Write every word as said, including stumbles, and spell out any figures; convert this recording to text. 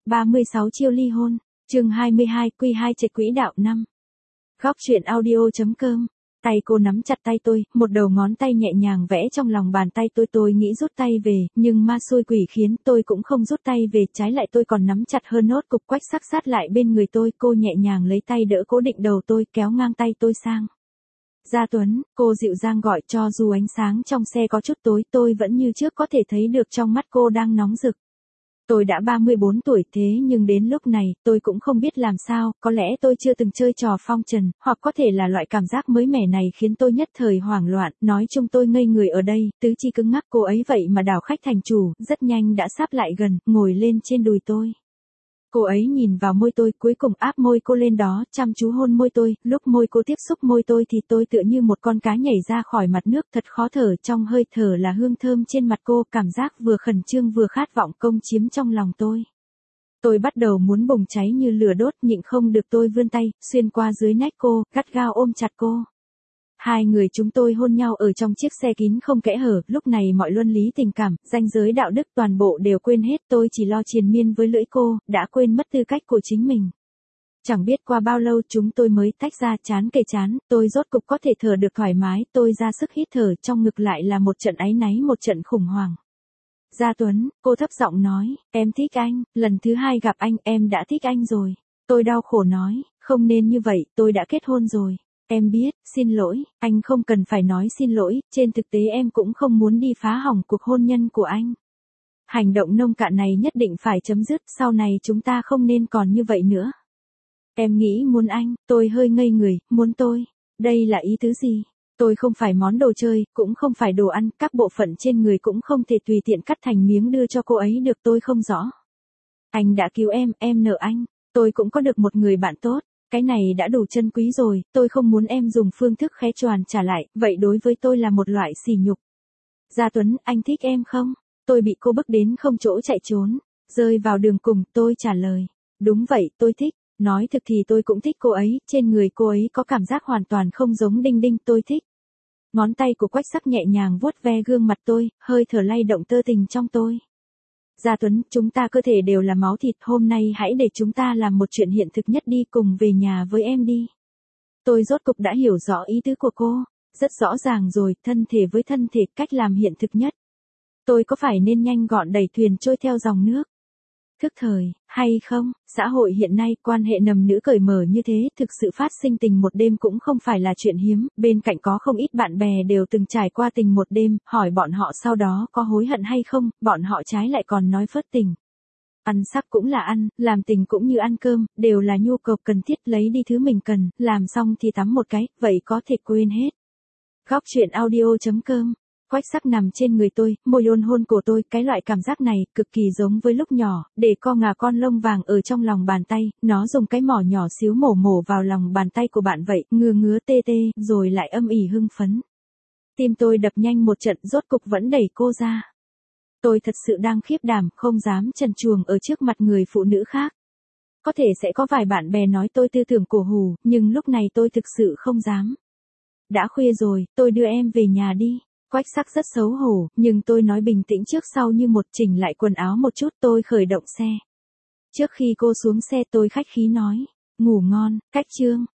ba mươi sáu chiêu ly hôn, chương hai mươi hai, quy hai trạch quỹ đạo năm. Góc truyện audio.com. Tay cô nắm chặt tay tôi, một đầu ngón tay nhẹ nhàng vẽ trong lòng bàn tay tôi. Tôi nghĩ rút tay về, nhưng ma xui quỷ khiến tôi cũng không rút tay về, trái lại tôi còn nắm chặt hơn nốt. Cục Quách Sắc sát lại bên người tôi, cô nhẹ nhàng lấy tay đỡ cố định đầu tôi, kéo ngang tay tôi sang. Gia Tuấn, cô dịu dàng gọi. Cho dù ánh sáng trong xe có chút tối, tôi vẫn như trước có thể thấy được trong mắt cô đang nóng rực. Tôi đã ba mươi bốn tuổi, thế nhưng đến lúc này, tôi cũng không biết làm sao, có lẽ tôi chưa từng chơi trò phong trần, hoặc có thể là loại cảm giác mới mẻ này khiến tôi nhất thời hoảng loạn, nói chung tôi ngây người ở đây, tứ chi cứng ngắc. Cô ấy vậy mà đảo khách thành chủ, rất nhanh đã sáp lại gần, ngồi lên trên đùi tôi. Cô ấy nhìn vào môi tôi, cuối cùng áp môi cô lên đó, chăm chú hôn môi tôi. Lúc môi cô tiếp xúc môi tôi thì tôi tựa như một con cá nhảy ra khỏi mặt nước, thật khó thở. Trong hơi thở là hương thơm trên mặt cô, cảm giác vừa khẩn trương vừa khát vọng công chiếm trong lòng tôi. Tôi bắt đầu muốn bùng cháy như lửa đốt, nhịn không được tôi vươn tay, xuyên qua dưới nách cô, gắt gao ôm chặt cô. Hai người chúng tôi hôn nhau ở trong chiếc xe kín không kẽ hở, lúc này mọi luân lý tình cảm, ranh giới đạo đức toàn bộ đều quên hết, tôi chỉ lo triền miên với lưỡi cô, đã quên mất tư cách của chính mình. Chẳng biết qua bao lâu chúng tôi mới tách ra, chán kề chán, tôi rốt cục có thể thở được thoải mái, tôi ra sức hít thở, trong ngực lại là một trận áy náy, một trận khủng hoảng. Gia Tuấn, cô thấp giọng nói, em thích anh, lần thứ hai gặp anh, em đã thích anh rồi. Tôi đau khổ nói, không nên như vậy, tôi đã kết hôn rồi. Em biết, xin lỗi, anh không cần phải nói xin lỗi, trên thực tế em cũng không muốn đi phá hỏng cuộc hôn nhân của anh. Hành động nông cạn này nhất định phải chấm dứt, sau này chúng ta không nên còn như vậy nữa. Em nghĩ muốn anh, tôi hơi ngây người, muốn tôi, đây là ý tứ gì? Tôi không phải món đồ chơi, cũng không phải đồ ăn, các bộ phận trên người cũng không thể tùy tiện cắt thành miếng đưa cho cô ấy được, tôi không rõ. Anh đã cứu em, em nợ anh, tôi cũng có được một người bạn tốt. Cái này đã đủ chân quý rồi, tôi không muốn em dùng phương thức khé choàn trả lại, vậy đối với tôi là một loại sỉ nhục. Gia Tuấn, anh thích em không? Tôi bị cô bức đến không chỗ chạy trốn, rơi vào đường cùng, tôi trả lời. Đúng vậy, tôi thích, nói thực thì tôi cũng thích cô ấy, trên người cô ấy có cảm giác hoàn toàn không giống Đinh Đinh, tôi thích. Ngón tay của Quách Sắc nhẹ nhàng vuốt ve gương mặt tôi, hơi thở lay động tơ tình trong tôi. Gia Tuấn, chúng ta cơ thể đều là máu thịt, hôm nay hãy để chúng ta làm một chuyện hiện thực nhất đi, cùng về nhà với em đi. Tôi rốt cục đã hiểu rõ ý tứ của cô, rất rõ ràng rồi, thân thể với thân thể, cách làm hiện thực nhất. Tôi có phải nên nhanh gọn đẩy thuyền trôi theo dòng nước? Thức thời, hay không? Xã hội hiện nay, quan hệ nam nữ cởi mở như thế, thực sự phát sinh tình một đêm cũng không phải là chuyện hiếm, bên cạnh có không ít bạn bè đều từng trải qua tình một đêm, hỏi bọn họ sau đó có hối hận hay không, bọn họ trái lại còn nói phớt tình. Ăn sắc cũng là ăn, làm tình cũng như ăn cơm, đều là nhu cầu cần thiết, lấy đi thứ mình cần, làm xong thì tắm một cái, vậy có thể quên hết. Góc truyện audio.com. Quách Sắc nằm trên người tôi, môi ôn hôn cổ tôi, cái loại cảm giác này, cực kỳ giống với lúc nhỏ, để co ngà con lông vàng ở trong lòng bàn tay, nó dùng cái mỏ nhỏ xíu mổ mổ vào lòng bàn tay của bạn vậy, ngứa ngứa tê tê, rồi lại âm ỉ hưng phấn. Tim tôi đập nhanh một trận, rốt cục vẫn đẩy cô ra. Tôi thật sự đang khiếp đảm, không dám trần truồng ở trước mặt người phụ nữ khác. Có thể sẽ có vài bạn bè nói tôi tư tưởng cổ hủ, nhưng lúc này tôi thực sự không dám. Đã khuya rồi, tôi đưa em về nhà đi. Quách Sắc rất xấu hổ, nhưng tôi nói bình tĩnh trước sau như một, chỉnh lại quần áo một chút, tôi khởi động xe. Trước khi cô xuống xe tôi khách khí nói, ngủ ngon, cách chương.